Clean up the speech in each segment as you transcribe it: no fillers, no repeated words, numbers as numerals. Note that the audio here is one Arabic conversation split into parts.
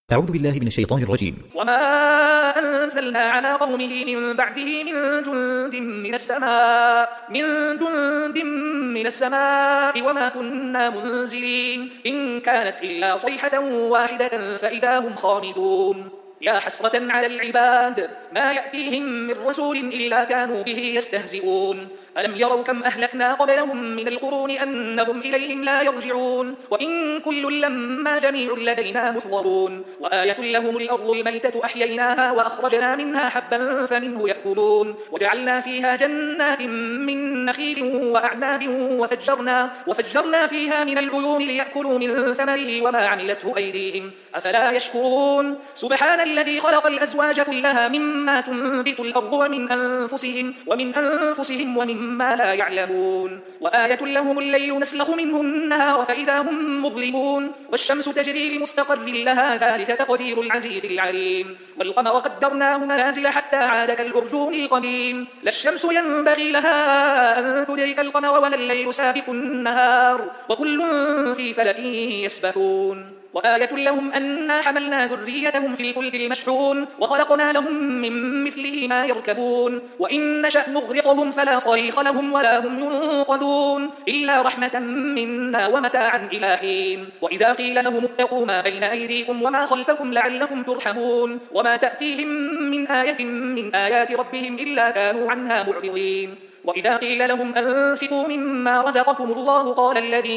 أعوذ بالله من الشيطان الرجيم. وما أنزلنا على قومه من بعده من جند من السماء وما كنا منزلين إن كانت إلا صيحة واحدة فإذا هم خامدون. يا حسرة على العباد ما يأتيهم من رسول إلا كانوا به يستهزئون. ألم يروا كم أهلكنا قبلهم من القرون أنهم إليهم لا يرجعون وإن كل لما جميع لدينا محضرون. وآية لهم الأرض الميتة أحييناها وأخرجنا منها حبا فمنه يأكلون وجعلنا فيها جنات من نخيل وأعناب وفجرنا فيها من العيون ليأكلوا من ثمره وما عملته أيديهم أفلا يشكرون. سبحان الذي خلق الأزواج كلها مما تنبت الأرض ومن أنفسهم ومما لا يعلمون. وآية لهم الليل نسلخ منه النهار فإذا هم مظلمون والشمس تجري لمستقر لها ذلك تقدير العزيز العليم. والقمر قدرناه منازل حتى عاد كالأرجون القديم. لا الشمس ينبغي لها أن تدرك القمر ولا الليل سابق النهار وكل في فلك يسبحون. وآية لهم أنا حملنا ذريتهم في الفلك المشحون وخلقنا لهم من مثله ما يركبون وإن نشأ نغرقهم فلا صريخ لهم ولا هم ينقذون إلا رحمة منا ومتاعا إلى حين. وإذا قيل لهم اتقوا ما بين أيديكم وما خلفكم لعلكم ترحمون وما تأتيهم من آية من آيات ربهم إلا كانوا عنها معرضين. وإذا قيل لهم أنفقوا مما رزقكم الله قال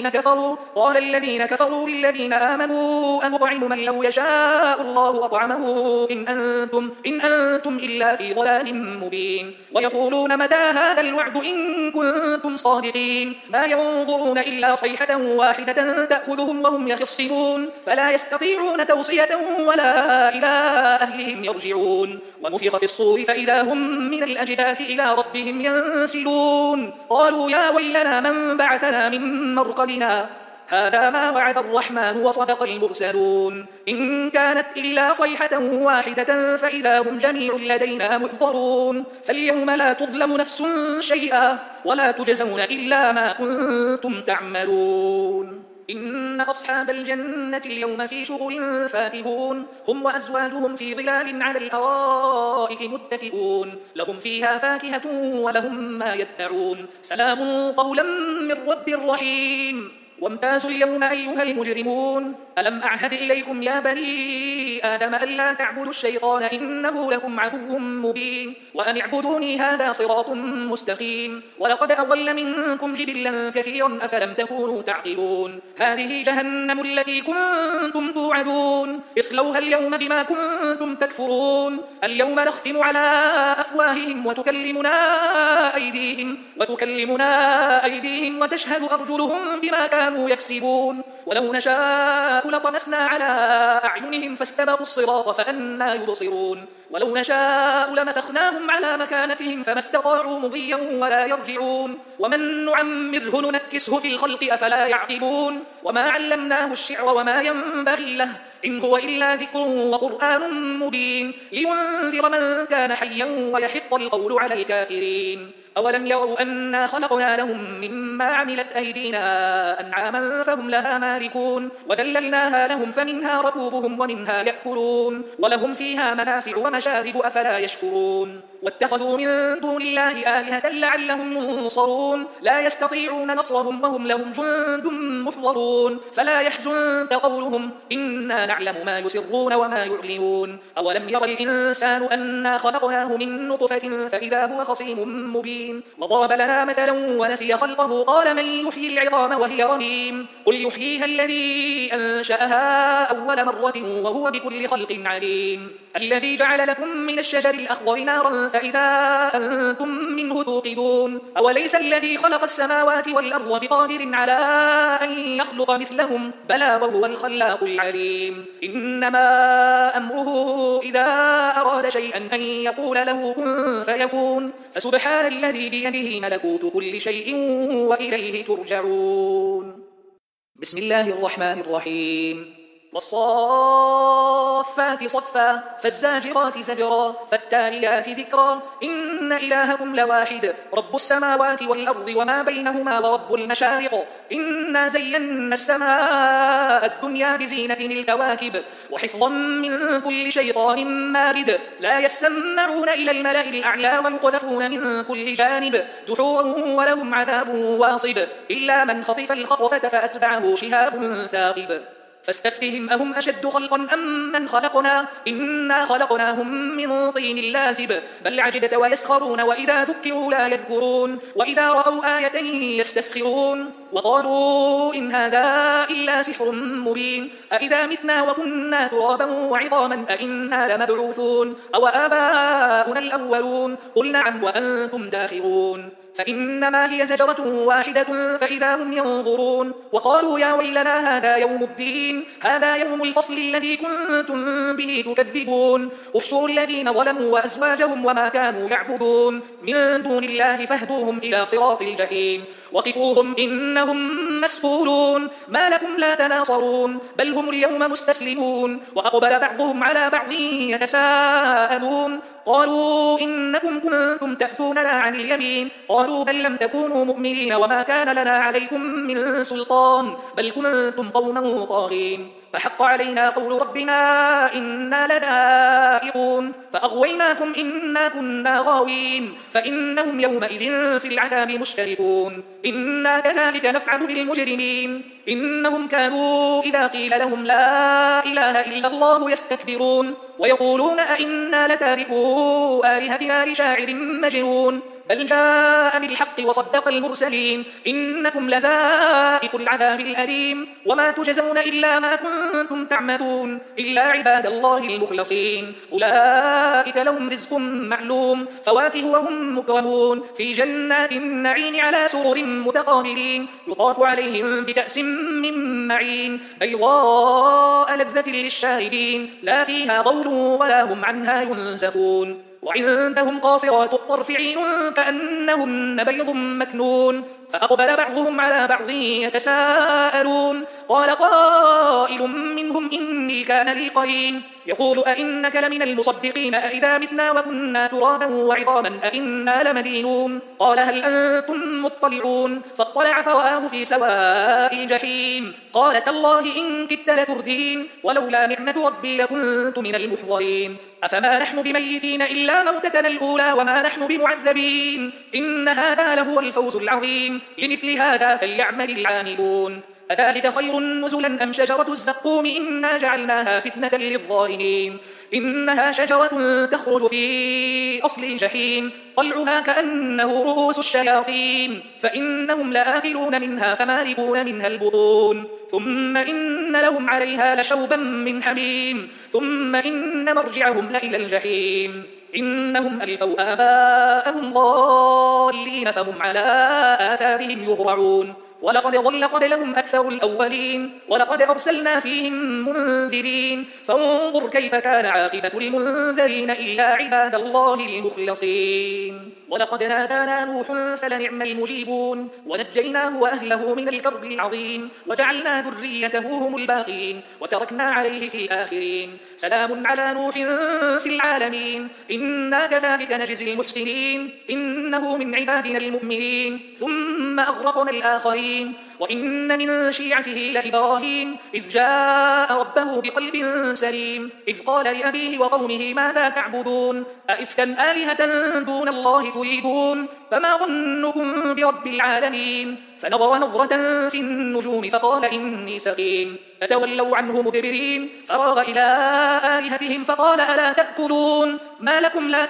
الذين كفروا للذين آمنوا أنطعم من لو يشاء الله أطعمه إن أنتم إلا في ضلال مبين. ويقولون متى هذا الوعد إن كنتم صادقين ما ينظرون إلا صيحة واحدة تأخذهم وهم يخصمون فلا يستطيعون توصية ولا إلى أهلهم يرجعون. ونفخ في الصور فإذا هم من الأجداث إلى ربهم ينسلون قالوا يا ويلنا من بعثنا من مرقدنا هذا ما وعد الرحمن وصدق المرسلون إن كانت إلا صيحة واحدة فإذا هم جميع لدينا محضرون. فاليوم لا تظلم نفس شيئا ولا تجزون إلا ما كنتم تعملون. إن أصحاب الجنة اليوم في شغل فاكهون هم وأزواجهم في ظلال على الأرائك متكئون لهم فيها فاكهة ولهم ما يدعون سلام قولا من رب رحيم. وامتازوا اليوم أيها المجرمون ألم أعهد إليكم يا بني آدم ألا تعبدوا الشيطان إنه لكم عدو مبين وأن اعبدوني هذا صراط مستقيم. ولقد أضل منكم جبلا كثيرا أفلم تكونوا تعقلون. هذه جهنم التي كنتم توعدون اصلوها اليوم بما كنتم تكفرون. اليوم نختم على أفواههم وتكلمنا أيديهم وتشهد أرجلهم بما كانوا يكسبون. ولو نشاء لطمسنا على أعينهم فاستبقوا الصراط فأنى يبصرون. ولو نشاء لمسخناهم على مكانتهم فما استطاعوا مضيا ولا يرجعون. ومن نعمره ننكسه في الخلق أفلا يعقلون. وما علمناه الشعر وما ينبغي له إن هو إلا ذكر وقرآن مبين لينذر من كان حيا ويحق القول على الكافرين. أولم يروا أنا خلقنا لهم مما عملت أيدينا أنعاما فهم لها مالكون وذللناها لهم فمنها ركوبهم ومنها يأكلون ولهم فيها منافع ومشارب أفلا يشكرون. واتخذوا من دون الله آلهة لعلهم ينصرون لا يستطيعون نصرهم وهم لهم جند محضرون. فلا يحزنك قولهم إنا نعلم ما يسرون وما يعلنون. أولم ير الإنسان أنا خلقناه من نطفة فإذا هو خصيم مبين. وضرب لنا مثلا ونسي خلقه قال من يحيي العظام وهي رميم قل يحييها الذي أنشأها أول مرة وهو بكل خلق عليم. الذي جعل لكم من الشجر الأخضر نارا فإذا أنتم منه توقدون. أوليس الذي خلق السماوات والأرض بقادر على أن يخلق مثلهم بلى وهو الخلاق العليم. إنما أمره إذا أراد شيئا أن يقول له كن فيكون. فسبحان الذي بيده ملكوت كل شيء وإليه ترجعون. بسم الله الرحمن الرحيم. والصافات فالصفات صفا فالزاجرات زجرا فالتاليات ذكرا إن إلهكم لواحد رب السماوات والأرض وما بينهما ورب المشارق إنا زينا السماء الدنيا بزينة الكواكب وحفظا من كل شيطان مارد لا يسمعون إلى الملأ الأعلى ويقذفون من كل جانب دحورا ولهم عذاب واصب إلا من خطف الخطفة فأتبعه شهاب ثاقب فاستفتهم أهم أشد خلقا أم من خلقنا إنا خلقناهم من طين لازب بل عجبت ويسخرون وإذا ذكروا لا يذكرون وإذا رأوا آية يستسخرون وقالوا إن هذا إلا سحر مبين أإذا متنا وكنا ترابا وعظاما أإنا لمبعوثون أو آباؤنا الأولون قل نعم وأنتم داخرون فإنما هي زجرة واحدة فإذا هم ينظرون وقالوا يا ويلنا هذا يوم الدين هذا يوم الفصل الذي كنتم به تكذبون احشروا الذين ظلموا وأزواجهم وما كانوا يعبدون من دون الله فاهدوهم إلى صراط الجحيم وقفوهم إنهم مسؤولون ما لكم لا تناصرون بل هم اليوم مستسلمون وأقبل بعضهم على بعض يتساءلون قالوا إنكم كنتم تأتوننا عن اليمين قالوا بل لم تكونوا مؤمنين وما كان لنا عليكم من سلطان بل كنتم قوما طاغين فحق علينا قول ربنا إنا لذائقون فأغويناكم إنا كنا غاوين فإنهم يومئذ في العذاب مشتركون إنا كذلك نفعل بالمجرمين إنهم كانوا إذا قيل لهم لا إله إلا الله يستكبرون ويقولون أئنا لتاركوا آلهتنا لشاعر مجنون بل جاء بالحق وصدق المرسلين إنكم لذائق العذاب الأليم وما تجزون إلا ما كنتم تعملون إلا عباد الله المخلصين أولئك لهم رزق معلوم فواكه وهم مكرمون في جنات النعيم على سرر متقابلين يطاف عليهم بكأس من معين بيضاء لذة للشاربين لا فيها غول ولا هم عنها ينزفون وعندهم قاصرات الطرف عين كأنهن بيض مكنون فأقبل بعضهم على بعض يتساءلون قال قائل منهم إني كان لي قرين يقول أئنك لمن المصدقين أئذا متنا وكنا ترابا وعظاما أئنا لمدينون قال هل أنتم مطلعون فاطلع فرآه في سواء الجحيم قال تالله إن كدت لتردين ولولا نعمة ربي لكنت من المحضرين أفما نحن بميتين إلا موتتنا الأولى وما نحن بمعذبين إن هذا لهو الفوز العظيم لمثل هذا فليعمل العاملون أذلك خير نزلا أم شجرة الزقوم إنا جعلناها فتنة للظالمين إنها شجرة تخرج في أصل الجحيم طلعها كأنه رؤوس الشياطين فإنهم لآكلون منها فمالئون منها البطون ثم إن لهم عليها لشوبا من حميم ثم إن مرجعهم لإلى الجحيم إنهم ألفوا آباءهم ضالين فهم على آثارهم يهرعون ولقد ضل قبلهم أكثر الأولين ولقد أرسلنا فيهم منذرين فانظر كيف كان عاقبة المنذرين إلا عباد الله المخلصين ولقد نادانا نوح فلنعم المجيبون ونجيناه وأهله من الكرب العظيم وجعلنا ذريته هم الباقين وتركنا عليه في الآخرين سلام على نوح في العالمين إنا كذلك نجزي المحسنين إنه من عبادنا المؤمنين ثم أغرقنا الآخرين وإن من شيعته لإبراهيم إذ جاء ربه بقلب سليم إذ قال لأبيه وقومه ماذا تعبدون أئفكا آلهة دون الله تريدون فما ظنكم برب العالمين فنظر نظرة في النجوم فقال إني سقيم فتولوا عنه مدبرين فراغ إلى آلهتهم فقال ألا تأكلون ما لكم لا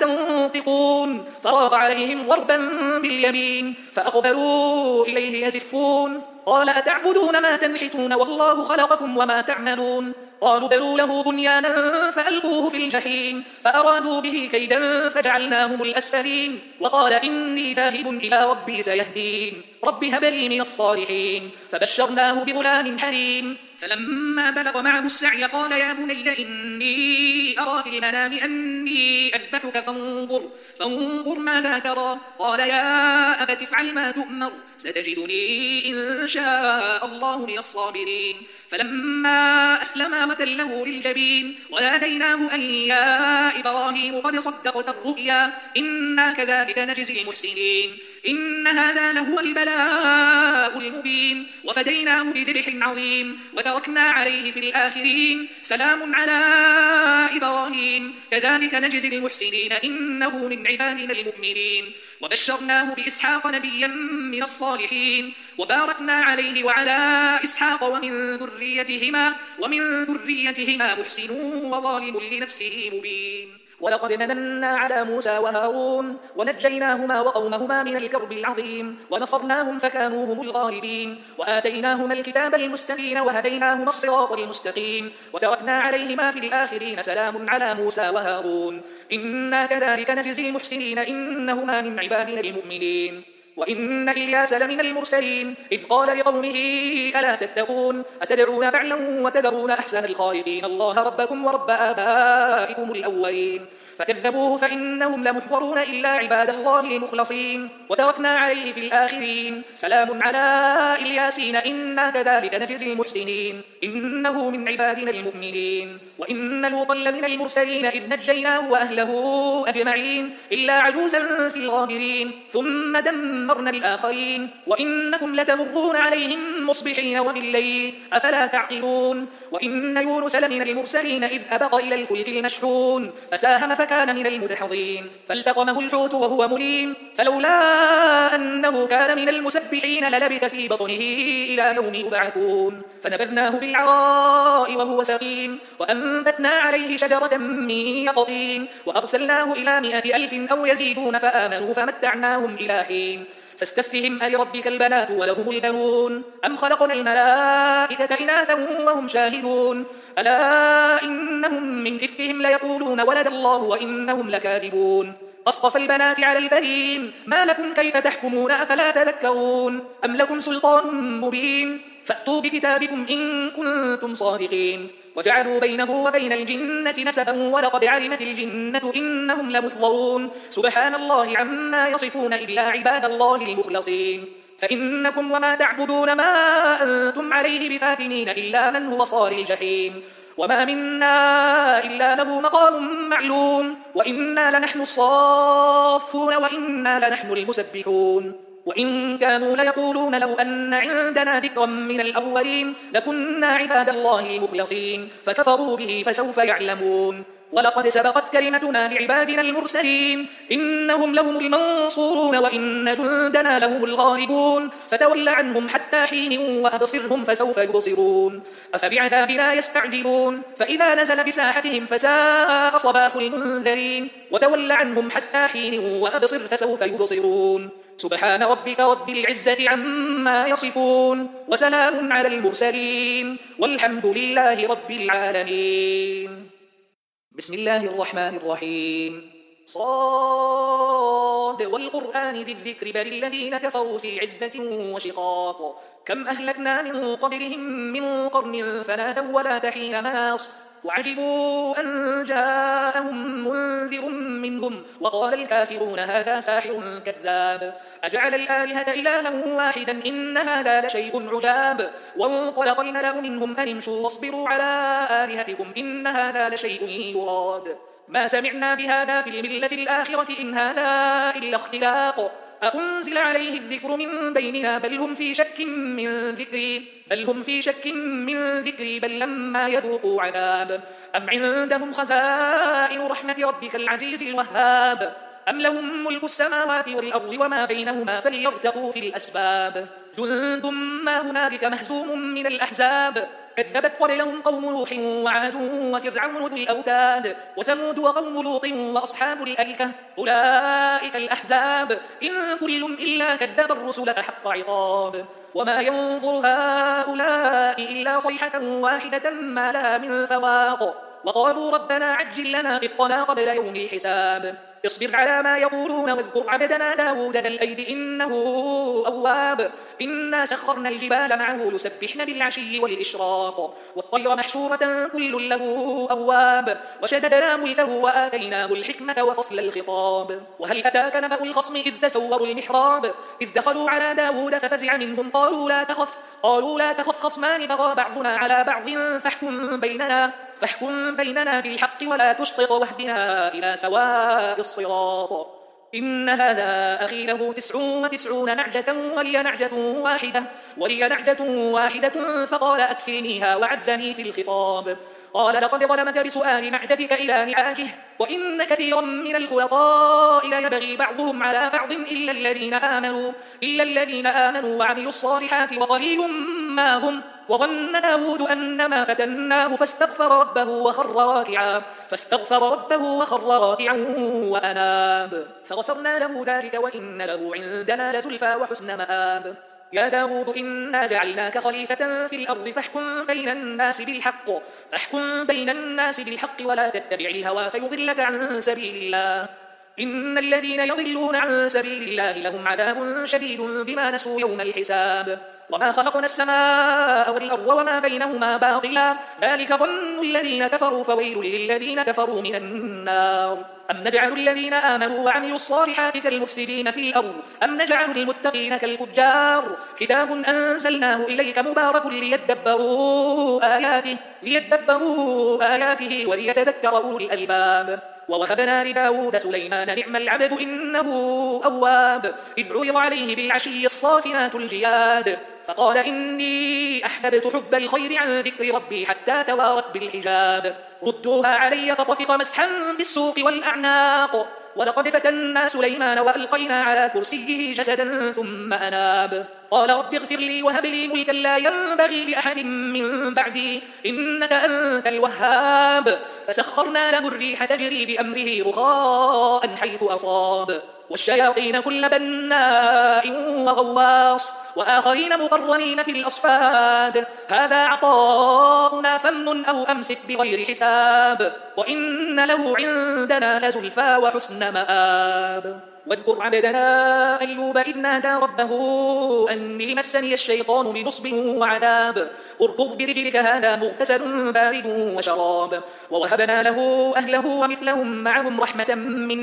تنطقون فراغ عليهم ضربا باليمين فأقبلوا إليه يزفون قال أتعبدون ما تنحتون والله خلقكم وما تعملون قالوا بنوا له بنيانا فألقوه في الجحيم فأرادوا به كيدا فجعلناهم الأسفلين وقال إني ذاهب إلى ربي سيهدين رب هب لي من الصالحين فبشرناه بغلام حليم فلما بلغ معه السعي قال يا بني إني إني أرى في المنام أني أذبحك فانظر ماذا ترى. قال يا أبت افعل ما تؤمر ستجدني إن شاء الله من الصابرين. فلما أسلما وتله للجبين وناديناه أن يا إبراهيم قد صدقت الرؤيا إنا كذلك نجزي المحسنين إن هذا لهو البلاء المبين. وفديناه بذبح عظيم وتركنا عليه في الآخرين سلام على إبراهيم كذلك نجزي المحسنين إنه من عبادنا المؤمنين. وبشرناه بإسحاق نبيا من الصالحين وباركنا عليه وعلى إسحاق ومن ذريتهما محسن وظالم لنفسه مبين. ولقد مننا على موسى وهارون ونجيناهما وقومهما من الكرب العظيم ونصرناهم فكانوا هم الغالبين. وآتيناهما الكتاب المستبين وهديناهما الصراط المستقيم وتركنا عليهما في الآخرين سلام على موسى وهارون إنا كذلك نجزي المحسنين إنهما من عبادنا المؤمنين. وإن إلياس لمن المرسلين إذ قال لقومه ألا تتقون أتدعون بعلا وتذرون أحسن الخالقين الله ربكم ورب آبائكم الأولين. فكذبوه فإنهم لمحضرون إلا عباد الله المخلصين وتركنا عليه في الآخرين سلام على الياسين إنا كذلك نجزي المحسنين إنه من عبادنا المؤمنين. وإن لوطا لمن المرسلين إذ نجيناه وأهله أجمعين إلا عجوزا في الغابرين ثم دمرنا الآخرين. وإنكم لتمرون عليهم مصبحين وبالليل أفلا تعقلون. وإن يونس لمن المرسلين إذ أبق إلى الفلك المشحون فساهم فكان من المدحضين فالتقمه الحوت وهو مليم فلولا أنه كان من المسبحين للبث في بطنه إلى يوم يبعثون. فنبذناه بالعراء وهو سقيم وأنبتنا عليه شجرة من يقطين وأرسلناه إلى 100,000 أو يزيدون فآمنوا فمتعناهم إلى حين. فاستفتهم ألربك البنات ولهم البنون أم خلقنا الملائكة إناثا وهم شاهدون ألا إنهم من إفكهم ليقولون ولد الله وإنهم لكاذبون. أصطفى البنات على البنين ما لكم كيف تحكمون أفلا تذكرون أم لكم سلطان مبين فأتوا بكتابكم إن كنتم صادقين. وجعلوا بينه وبين الجنة نسبا ولقد علمت الجنة إنهم لمحضرون سبحان الله عما يصفون إلا عباد الله المخلصين. فإنكم وما تعبدون ما أنتم عليه بفاتنين إلا من هو صال الجحيم وما منا إلا له مقام معلوم وإنا لنحن الصافون وإنا لنحن المسبحون. وإن كانوا ليقولون لو أن عندنا ذكرا من الأولين لكنا عباد الله المخلصين فكفروا به فسوف يعلمون. ولقد سبقت كلمتنا لعبادنا المرسلين إنهم لهم المنصورون وإن جندنا لهم الغالبون. فتول عنهم حتى حين وأبصرهم فسوف يبصرون أفبعذابنا يستعجلون فإذا نزل بساحتهم فساء صباح المنذرين. وتول عنهم حتى حين وأبصر فسوف يبصرون سبحان ربك رب العزة عما يصفون وسلام على المرسلين والحمد لله رب العالمين. بسم الله الرحمن الرحيم صاد والقرآن ذي الذكر بل الذين كفروا في عزة وشقاق كم أهلكنا من قبلهم من قرن فنادوا ولا تحين مناص وعجبوا أن جاءهم منذر منهم وقال الكافرون هذا ساحر كذاب أجعل الآلهة إلها واحدا إن هذا لشيء عجاب وانطلق الملأ منهم أن امشوا واصبروا على آلهتكم إن هذا لشيء يراد ما سمعنا بهذا في الملة الآخرة إن هذا إلا اختلاق أأنزل عليه الذكر من بيننا بل هم في شك من ذكري بل لما يذوقوا عذاب أم عندهم خزائن رحمة ربك العزيز الوهاب أم لهم ملك السماوات والأرض وما بينهما فليرتقوا في الأسباب جند ما هنالك مهزوم من الأحزاب كذبت قبلهم قوم نوح وعاد وفرعون ذو الأوتاد وثمود وقوم لوط وأصحاب الأيكة أولئك الأحزاب إن كل إلا كذب الرسل فحق عقاب وما ينظر هؤلاء إلا صيحة واحدة ما لها من فواق وقالوا ربنا عجل لنا قطنا قبل يوم الحساب اصبر على ما يقولون واذكر عبدنا داود ذا الأيد إنه أواب إنا سخرنا الجبال معه يسبحن بالعشي والإشراق والطير محشورة كل له أواب وشددنا ملكه وآتيناه الحكمة وفصل الخطاب وهل أتاك نبأ الخصم إذ تسوروا المحراب إذ دخلوا على داود ففزع منهم قالوا لا تخف خصمان بغى بعضنا على بعض فاحكم بيننا بالحق ولا تشطط واهدنا إلى سواء الصراط إن هذا أخي له 99 نعجة ولي نعجة واحدة فقال أكفلنيها وعزني في الخطاب قال لقد ظلمك بسؤال نعجتك إلى نعاجه وإن كثيرا من الخلطاء ليبغي بعضهم على بعض إلا الذين آمنوا وعملوا الصالحات وقليل ما هم وظن داود أنما فتناه فاستغفر ربه وخر راكعا وأناب فغفرنا له ذلك وإن له عندنا لزلفى وحسن مآب يا داود إنا جعلناك خليفة في الأرض فاحكم بين الناس بالحق ولا تتبع الهوى فيضلك عن سبيل الله إن الذين يضلون عن سبيل الله لهم عذاب شديد بما نسوا يوم الحساب وما خلقنا السماء والأرض وما بينهما باطلا ذلك ظن الذين كفروا فويل للذين كفروا من النار أم نجعل الذين آمنوا وعملوا الصالحات كالمفسدين في الأرض أم نجعل المتقين كالفجار كتاب أنزلناه إليك مبارك ليدبروا آياته وليتذكر أولو الألباب ووهبنا لداود سليمان نعم العبد إنه أواب إذ عرض عليه بالعشي الصافنات الجياد فقال إني أحببت حب الخير عن ذكر ربي حتى توارت بالحجاب ردوها علي فطفق مسحا بالسوق والأعناق ولقد فتنا سليمان وألقينا على كرسيه جسدا ثم أناب قال رب اغفر لي وهب لي ملكا لا ينبغي لأحد من بعدي إنك أنت الوهاب فسخرنا له الريح تجري بأمره رخاء حيث أصاب والشياطين كل بناء وغواص وآخرين مقرنين في الأصفاد هذا عطاؤنا فامنن أو أمسك بغير حساب وإن له عندنا لزلفى وحسن مآب واذكر عبدنا أيوب إذ نادى ربه أني مسني الشيطان بنصب وعذاب اركض برجلك هذا مغتسل بارد وشراب ووهبنا له أهله ومثلهم معهم رحمة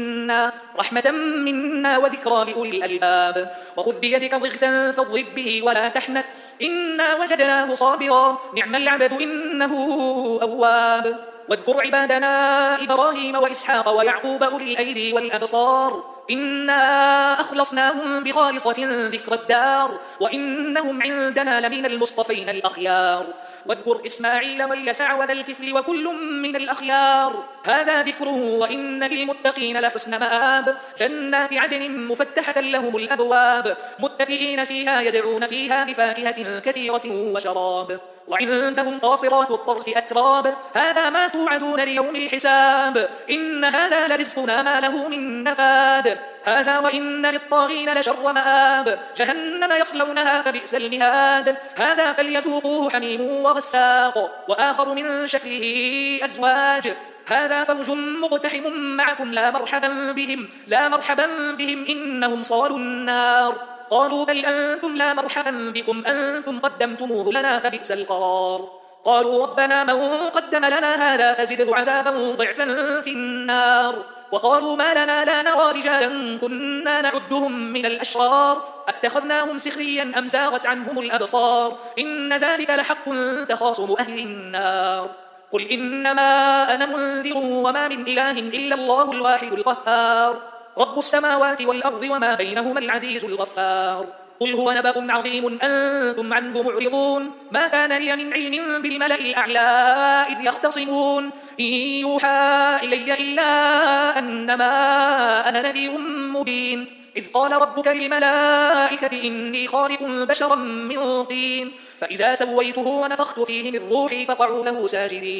منا وذكرى لأولي الألباب وخذ بيدك ضغثا فاضرب به ولا تحنث إنا وجدناه صابرا نعم العبد إنه أواب واذكر عبادنا إبراهيم وإسحاق ويعقوب أولي الأيدي والأبصار إنا أخلصناهم بخالصة ذكر الدار وإنهم عندنا لمن المصطفين الأخيار واذكر إسماعيل واليسع وذا الكفل وكل من الأخيار هذا ذكر وإن للمتقين لحسن مآب جنات عدن مفتحة لهم الأبواب متكئين فيها يدعون فيها بفاكهة كثيرة وشراب وعندهم قاصرات الطرف أتراب هذا ما توعدون ليوم الحساب إن هذا لرزقنا ما له من نفاد هذا وإن للطاغين لشر مآب جهنم يصلونها فبئس المهاد هذا فليذوقوه حميم وغساق وآخر من شكله أزواج هذا فوج مقتحم معكم لا مرحبا بهم إنهم صالوا النار قالوا بل أنتم لا مرحبا بكم أنتم قدمتموه لنا فبئس القرار قالوا ربنا من قدم لنا هذا فزده عذابا ضعفا في النار وقالوا ما لنا لا نرى رجالا كنا نعدهم من الأشرار اتخذناهم سخريا أم زاغت عنهم الأبصار إن ذلك لحق تخاصم أهل النار قل إنما أنا منذر وما من إله إلا الله الواحد القهار رب السماوات والأرض وما بينهما العزيز الغفار قل هو نبأ عظيم أنتم عنه معرضون ما كان لي من علم بالملأ الأعلى إذ يختصمون إن يوحى إلي إلا أنما أنا نذير مبين إذ قال ربك للملائكة إني خالق بشرا من طين فإذا سويته ونفخت فيه من روحي فقعوا له ساجدين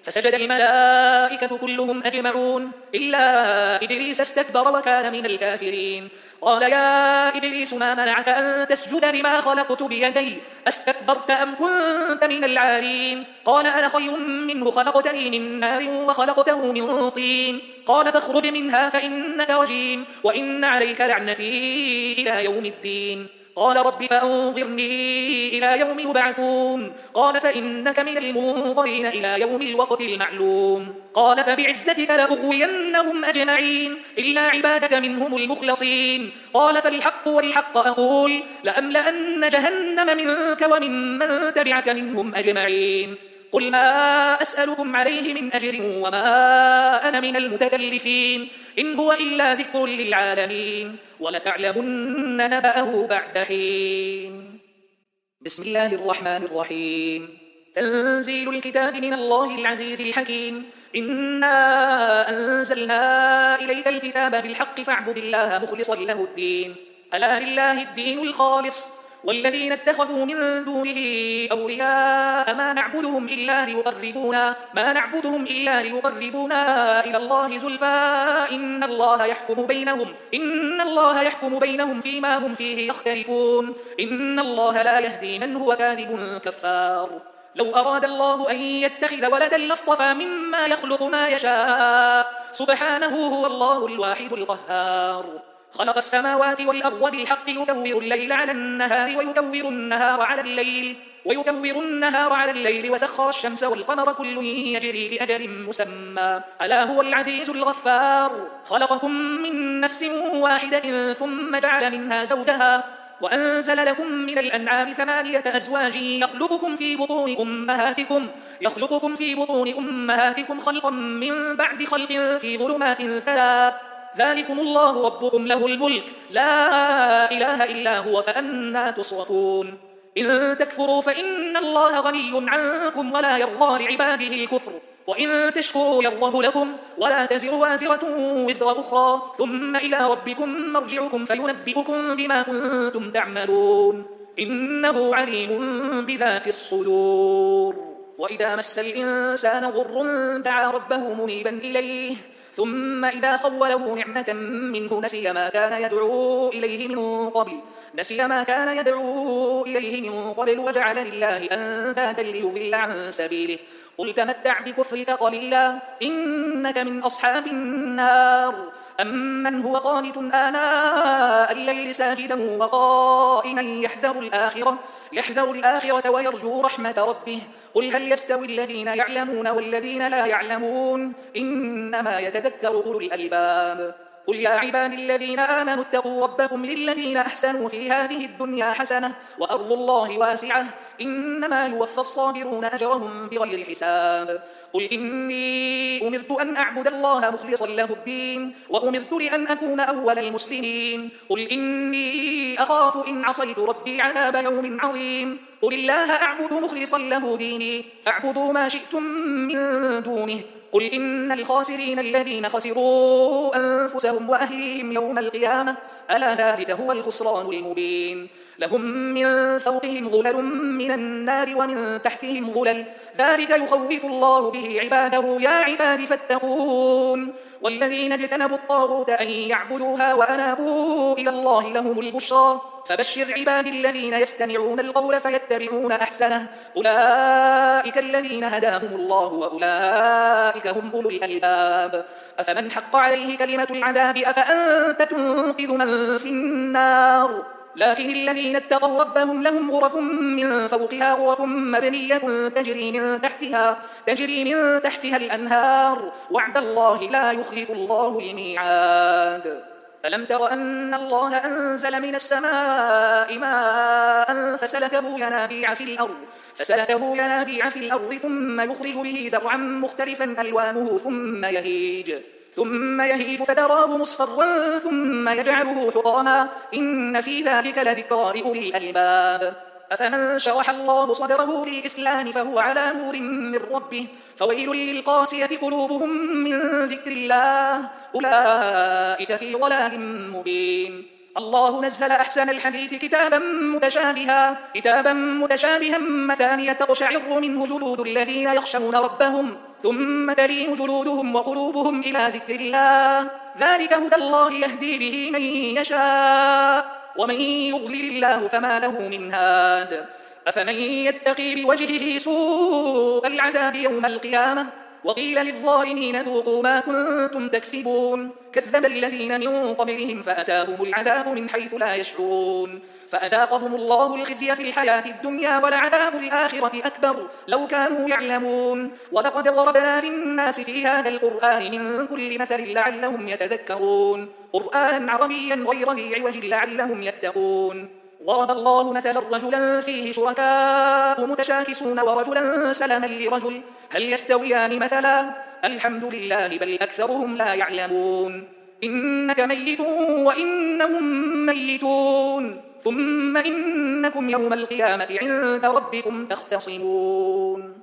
فسجد الملائكة كلهم أجمعون إلا إبليس استكبر وكان من الكافرين. قال يا إبليس ما منعك أن تسجد لما خلقت بيدي أستكبرت أم كنت من العالين؟ قال أنا خير منه خلقتني من نار وخلقته من طين. قال فاخرج منها فإنك رجيم وإن عليك لعنتي إلى يوم الدين. قال رب فأنظرني إلى يوم يبعثون. قال فإنك من المنظرين إلى يوم الوقت المعلوم. قال فبعزتك لأغوينهم أجمعين إلا عبادك منهم المخلصين. قال فالحق والحق أقول لأملأن جهنم منك وممن تبعك منهم أجمعين. قل ما أسألكم عليه من أجر وما أنا من المتكلفين إن هو إلا ذكر للعالمين ولتعلمن نبأه بعد حين. بسم الله الرحمن الرحيم. تنزيل الكتاب من الله العزيز الحكيم. إنا أنزلنا إليك الكتاب بالحق فاعبد الله مخلصا له الدين ألا لله الدين الخالص والذين اتخذوا من دونه أولياء ما نعبدهم إلا ليقربونا إلى الله زلفى إن الله يحكم بينهم فيما هم فيه يختلفون إن الله لا يهدي من هو كاذب كفار. لو أراد الله أن يتخذ ولدا لاصطفى مما يخلق ما يشاء سبحانه هو الله الواحد القهار. خلق السماوات والأرض بالحق يكور الليل على النهار ويكور النهار على الليل وسخر الشمس والقمر كل يجري لأجل مسمى ألا هو العزيز الغفار. خلقكم من نفس واحدة ثم جعل منها زوجها وأنزل لكم من الأنعام 8 أزواج يخلقكم في بطون أمهاتكم خلقا من بعد خلق في ظلمات 3 ذلكم الله ربكم له الملك لا إله إلا هو فأنى تصرفون. إن تكفروا فإن الله غني عنكم ولا يرضى لعباده الكفر وإن تشكروا يرضه لكم ولا تزر وازرة وزر أخرى ثم إلى ربكم مرجعكم فينبئكم بما كنتم تعملون إنه عليم بذات الصدور. وإذا مس الإنسان ضر دعا ربه منيبا إليه ثم إذا خوله نعمة منه نسي ما كان يدعو إليه من قبل وجعل لله أندادا ليضل عن سبيله قل تمتع بكفرك قليلا إنك من أصحاب النار. أمن هو قانت آناء الليل ساجدا وقائما يحذر الآخرة ويرجو رحمة ربه قل هل يستوي الذين يعلمون والذين لا يعلمون إنما يتذكر أولو الألباب. قل يا عبادي الذين آمنوا اتقوا ربكم للذين أحسنوا في هذه الدنيا حسنة وأرض الله واسعة إنما يوفى الصابرون أجرهم بغير حساب. قل إني أمرت أن أعبد الله مخلصا له الدين وأمرت لأن أكون أول المسلمين. قل إني أخاف إن عصيت ربي عذاب يوم عظيم. قل الله أعبد مخلصا له ديني فاعبدوا ما شئتم من دونه. قل إن الخاسرين الذين خسروا أنفسهم وأهليهم يوم القيامة ألا ذلك هو الخسران المبين. لهم من فوقهم ظلل من النار ومن تحتهم ظلل ذلك يخوف الله به عباده يا عباد فاتقون. والذين اجتنبوا الطاغوت أن يعبدوها وأنابوا إلى الله لهم البشرى فبشر عباد الذين يستمعون القول فيتبعون أحسنه أولئك الذين هداهم الله وأولئك هم أولو الألباب. أفمن حق عليه كلمة العذاب أفأنت تنقذ من في النار لكن الذين اتقوا ربهم لهم غرف من فوقها غرف مبنية تجري من تحتها الأنهار وعد الله لا يخلف الله الميعاد. ألم تر أن الله أنزل من السماء ماء فسلكه ينابيع في الأرض ثم يخرج به زرعا مختلفا ألوانه ثم يهيج فتراه مصفرا ثم يجعله حطاما إن في ذلك لذكرى لأولي الألباب. أفمن شرح الله صدره للإسلام فهو على نور من ربه فويل للقاسية قلوبهم من ذكر الله أولئك في ضلال مبين. الله نزل أحسن الحديث كتابا متشابها مثانية تقشعر منه جلود الذين يخشون ربهم ثم تلين جلودهم وقلوبهم إلى ذكر الله ذلك هدى الله يهدي به من يشاء ومن يضلل الله فما له من هاد أفمن يتقي بوجهه سوء العذاب يوم القيامة وقيل للظالمين ذوقوا ما كنتم تكسبون كذب الذين من قبلهم فأتاهم العذاب من حيث لا يشعرون فأذاقهم الله الخزي في الحياة الدنيا ولعذاب الآخرة أكبر لو كانوا يعلمون ولقد ضربنا للناس في هذا القرآن من كل مثل لعلهم يتذكرون قرآنا عربيا غير ذي عوج لعلهم يتقون ضرب الله مثلا رجلا فيه شركاء متشاكسون ورجلا سلما لرجل هل يستويان مثلا الحمد لله بل أكثرهم لا يعلمون إنك ميت وإنهم ميتون ثم إنكم يوم القيامة عند ربكم تختصمون